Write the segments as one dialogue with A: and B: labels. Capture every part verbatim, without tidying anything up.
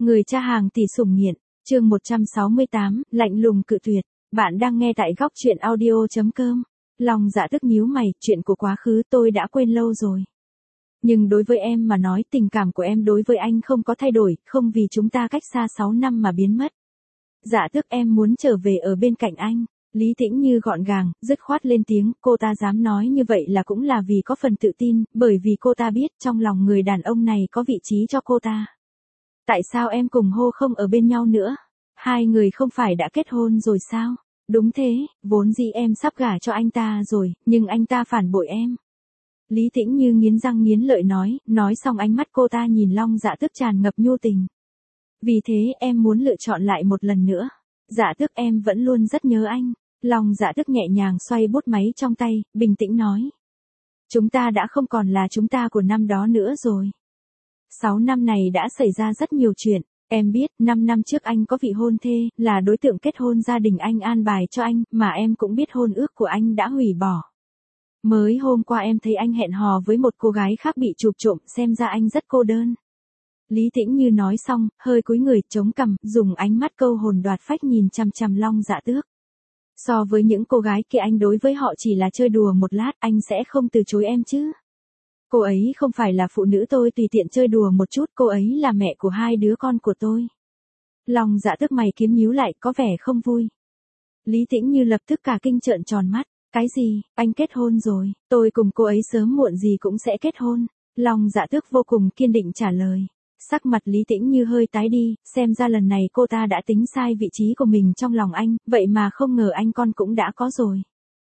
A: Người cha hàng tỷ sủng nghiện, chương một trăm sáu mươi tám, lạnh lùng cự tuyệt. Bạn đang nghe tại góc truyện audio chấm com. Long Dạ tức nhíu mày, chuyện của quá khứ tôi đã quên lâu rồi. Nhưng đối với em mà nói, tình cảm của em đối với anh không có thay đổi, không vì chúng ta cách xa sáu năm mà biến mất. Dạ tức em muốn trở về ở bên cạnh anh. Lý Tĩnh Như gọn gàng, dứt khoát lên tiếng, cô ta dám nói như vậy là cũng là vì có phần tự tin, bởi vì cô ta biết trong lòng người đàn ông này có vị trí cho cô ta. Tại sao em cùng Hô không ở bên nhau nữa? Hai người không phải đã kết hôn rồi sao? Đúng thế, vốn dĩ em sắp gả cho anh ta rồi, nhưng anh ta phản bội em. Lý Tĩnh Như nghiến răng nghiến lợi nói, nói xong ánh mắt cô ta nhìn Long Dạ tức tràn ngập nhu tình. Vì thế em muốn lựa chọn lại một lần nữa. Dạ tức em vẫn luôn rất nhớ anh. Long Dạ tức nhẹ nhàng xoay bút máy trong tay, bình tĩnh nói. Chúng ta đã không còn là chúng ta của năm đó nữa rồi. Sáu năm này đã xảy ra rất nhiều chuyện. Em biết, năm năm trước anh có vị hôn thê, là đối tượng kết hôn gia đình anh an bài cho anh, mà em cũng biết hôn ước của anh đã hủy bỏ. Mới hôm qua em thấy anh hẹn hò với một cô gái khác bị chụp trộm, xem ra anh rất cô đơn. Lý Tĩnh Như nói xong, hơi cúi người, chống cằm, dùng ánh mắt câu hồn đoạt phách nhìn chằm chằm Long Dạ tước. So với những cô gái kia anh đối với họ chỉ là chơi đùa một lát, anh sẽ không từ chối em chứ. Cô ấy không phải là phụ nữ tôi tùy tiện chơi đùa một chút, cô ấy là mẹ của hai đứa con của tôi. Long Dạ tức mày kiếm nhíu lại, có vẻ không vui. Lý Tĩnh Như lập tức cả kinh trợn tròn mắt. Cái gì, anh kết hôn rồi, tôi cùng cô ấy sớm muộn gì cũng sẽ kết hôn. Long Dạ tước vô cùng kiên định trả lời. Sắc mặt Lý Tĩnh Như hơi tái đi, xem ra lần này cô ta đã tính sai vị trí của mình trong lòng anh, vậy mà không ngờ anh con cũng đã có rồi.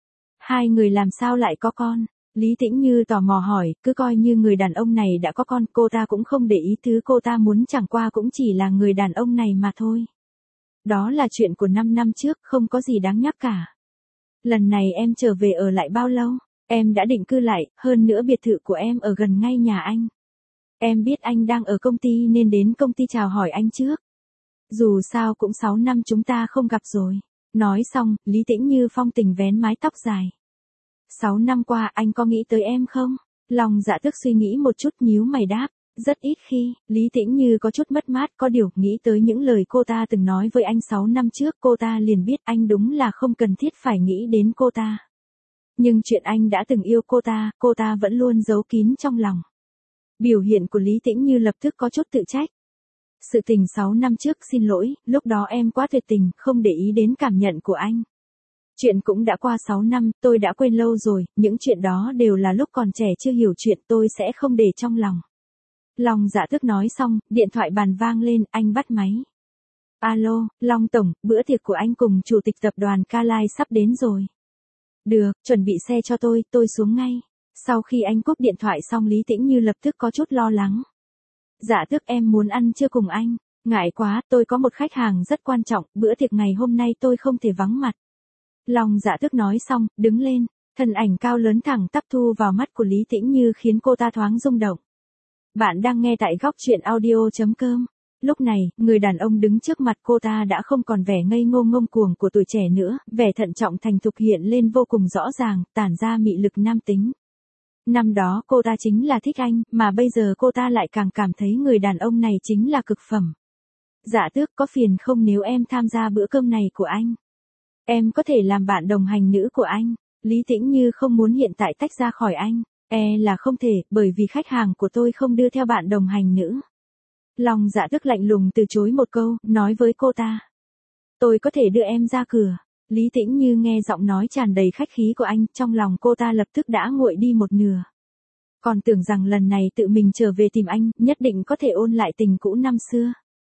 A: Hai người làm sao lại có con? Lý Tĩnh Như tò mò hỏi, cứ coi như người đàn ông này đã có con, cô ta cũng không để ý, thứ cô ta muốn chẳng qua cũng chỉ là người đàn ông này mà thôi. Đó là chuyện của năm năm trước, không có gì đáng nhắc cả. Lần này em trở về ở lại bao lâu? Em đã định cư lại, hơn nữa biệt thự của em ở gần ngay nhà anh. Em biết anh đang ở công ty nên đến công ty chào hỏi anh trước. Dù sao cũng sáu năm chúng ta không gặp rồi. Nói xong, Lý Tĩnh Như phong tình vén mái tóc dài. Sáu năm qua anh có nghĩ tới em không? Long Dạ tức suy nghĩ một chút nhíu mày đáp. Rất ít khi, Lý Tĩnh Như có chút mất mát, có điều nghĩ tới những lời cô ta từng nói với anh sáu năm trước, cô ta liền biết anh đúng là không cần thiết phải nghĩ đến cô ta. Nhưng chuyện anh đã từng yêu cô ta, cô ta vẫn luôn giấu kín trong lòng. Biểu hiện của Lý Tĩnh Như lập tức có chút tự trách. Sự tình sáu năm trước, xin lỗi, lúc đó em quá tuyệt tình, không để ý đến cảm nhận của anh. Chuyện cũng đã qua sáu năm, tôi đã quên lâu rồi, những chuyện đó đều là lúc còn trẻ chưa hiểu chuyện, tôi sẽ không để trong lòng. Long Dạ tức nói xong, điện thoại bàn vang lên, anh bắt máy. Alo, Long Tổng, bữa tiệc của anh cùng chủ tịch tập đoàn Carlyle sắp đến rồi. Được, chuẩn bị xe cho tôi, tôi xuống ngay. Sau khi anh cúp điện thoại xong Lý Tĩnh Như lập tức có chút lo lắng. Dạ tức em muốn ăn trưa cùng anh. Ngại quá, tôi có một khách hàng rất quan trọng, bữa tiệc ngày hôm nay tôi không thể vắng mặt. Long Dạ tức nói xong, đứng lên, thân ảnh cao lớn thẳng tắp thu vào mắt của Lý Tĩnh Như khiến cô ta thoáng rung động. Bạn đang nghe tại góc truyện audio chấm com. Lúc này, người đàn ông đứng trước mặt cô ta đã không còn vẻ ngây ngô ngông cuồng của tuổi trẻ nữa, vẻ thận trọng thành thục hiện lên vô cùng rõ ràng, tản ra mị lực nam tính. Năm đó cô ta chính là thích anh, mà bây giờ cô ta lại càng cảm thấy người đàn ông này chính là cực phẩm. Dạ tước, có phiền không nếu em tham gia bữa cơm này của anh? Em có thể làm bạn đồng hành nữ của anh. Lý Tĩnh Như không muốn hiện tại tách ra khỏi anh. E là không thể, bởi vì khách hàng của tôi không đưa theo bạn đồng hành nữ. Long Dạ tức lạnh lùng từ chối một câu, nói với cô ta. Tôi có thể đưa em ra cửa. Lý Tĩnh Như nghe giọng nói tràn đầy khách khí của anh, trong lòng cô ta lập tức đã nguội đi một nửa. Còn tưởng rằng lần này tự mình trở về tìm anh, nhất định có thể ôn lại tình cũ năm xưa.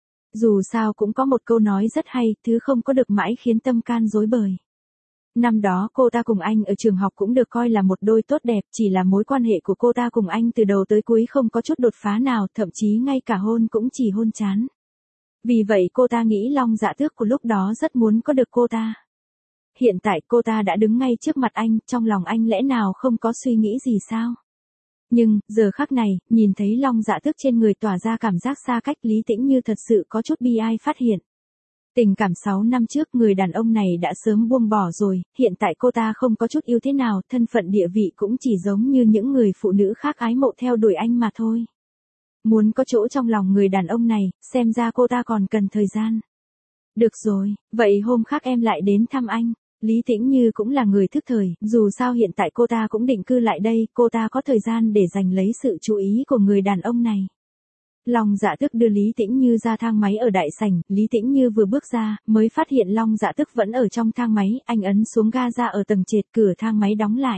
A: Dù sao cũng có một câu nói rất hay, thứ không có được mãi khiến tâm can rối bời. Năm đó cô ta cùng anh ở trường học cũng được coi là một đôi tốt đẹp, chỉ là mối quan hệ của cô ta cùng anh từ đầu tới cuối không có chút đột phá nào, thậm chí ngay cả hôn cũng chỉ hôn chán. Vì vậy cô ta nghĩ Long Dạ tước của lúc đó rất muốn có được cô ta. Hiện tại cô ta đã đứng ngay trước mặt anh, trong lòng anh lẽ nào không có suy nghĩ gì sao? Nhưng, giờ khắc này, nhìn thấy Long Dạ tước trên người tỏa ra cảm giác xa cách, Lý Tĩnh Như thật sự có chút bi ai phát hiện. Tình cảm sáu năm trước người đàn ông này đã sớm buông bỏ rồi, hiện tại cô ta không có chút yêu thế nào, thân phận địa vị cũng chỉ giống như những người phụ nữ khác ái mộ theo đuổi anh mà thôi. Muốn có chỗ trong lòng người đàn ông này, xem ra cô ta còn cần thời gian. Được rồi, vậy hôm khác em lại đến thăm anh. Lý Tĩnh Như cũng là người thức thời, dù sao hiện tại cô ta cũng định cư lại đây, cô ta có thời gian để giành lấy sự chú ý của người đàn ông này. Long Dạ Tức đưa Lý Tĩnh Như ra thang máy ở đại sảnh, Lý Tĩnh Như vừa bước ra, mới phát hiện Long Dạ Tức vẫn ở trong thang máy, anh ấn xuống ga ra ở tầng trệt, cửa thang máy đóng lại.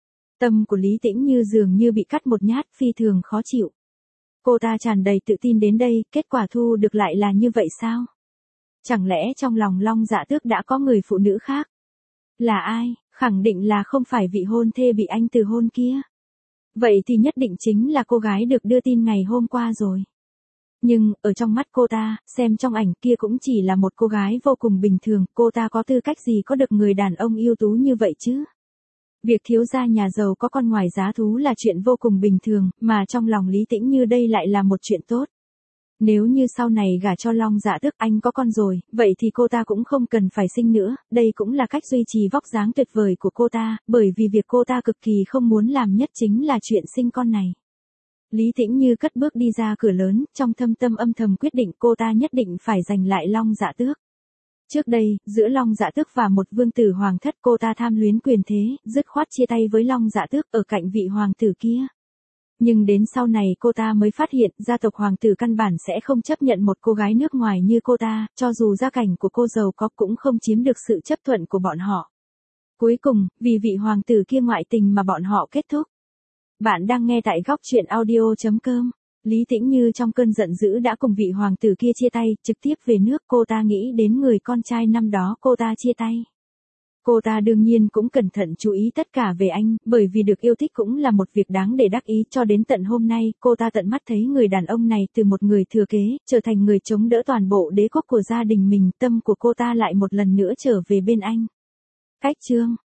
A: Tâm của Lý Tĩnh Như dường như bị cắt một nhát, phi thường khó chịu. Cô ta tràn đầy tự tin đến đây, kết quả thu được lại là như vậy sao? Chẳng lẽ trong lòng Long Dạ Tước đã có người phụ nữ khác? Là ai? Khẳng định là không phải vị hôn thê bị anh từ hôn kia. Vậy thì nhất định chính là cô gái được đưa tin ngày hôm qua rồi. Nhưng, ở trong mắt cô ta, xem trong ảnh kia cũng chỉ là một cô gái vô cùng bình thường, cô ta có tư cách gì có được người đàn ông ưu tú như vậy chứ? Việc thiếu gia nhà giàu có con ngoài giá thú là chuyện vô cùng bình thường, mà trong lòng Lý Tĩnh Như đây lại là một chuyện tốt. Nếu như sau này gả cho Long Dạ Tức anh có con rồi, vậy thì cô ta cũng không cần phải sinh nữa, đây cũng là cách duy trì vóc dáng tuyệt vời của cô ta, bởi vì việc cô ta cực kỳ không muốn làm nhất chính là chuyện sinh con này. Lý Tĩnh Như cất bước đi ra cửa lớn, trong thâm tâm âm thầm quyết định cô ta nhất định phải giành lại Long Dạ Tước. Trước đây, giữa Long Dạ Tước và một vương tử hoàng thất cô ta tham luyến quyền thế, dứt khoát chia tay với Long Dạ Tước ở cạnh vị hoàng tử kia. Nhưng đến sau này cô ta mới phát hiện gia tộc hoàng tử căn bản sẽ không chấp nhận một cô gái nước ngoài như cô ta, cho dù gia cảnh của cô giàu có cũng không chiếm được sự chấp thuận của bọn họ. Cuối cùng, vì vị hoàng tử kia ngoại tình mà bọn họ kết thúc. Bạn đang nghe tại góc truyện audio chấm com. Lý Tĩnh Như trong cơn giận dữ đã cùng vị hoàng tử kia chia tay, trực tiếp về nước, cô ta nghĩ đến người con trai năm đó cô ta chia tay. Cô ta đương nhiên cũng cẩn thận chú ý tất cả về anh, bởi vì được yêu thích cũng là một việc đáng để đắc ý, cho đến tận hôm nay, cô ta tận mắt thấy người đàn ông này từ một người thừa kế, trở thành người chống đỡ toàn bộ đế quốc của gia đình mình, tâm của cô ta lại một lần nữa trở về bên anh. Cách chương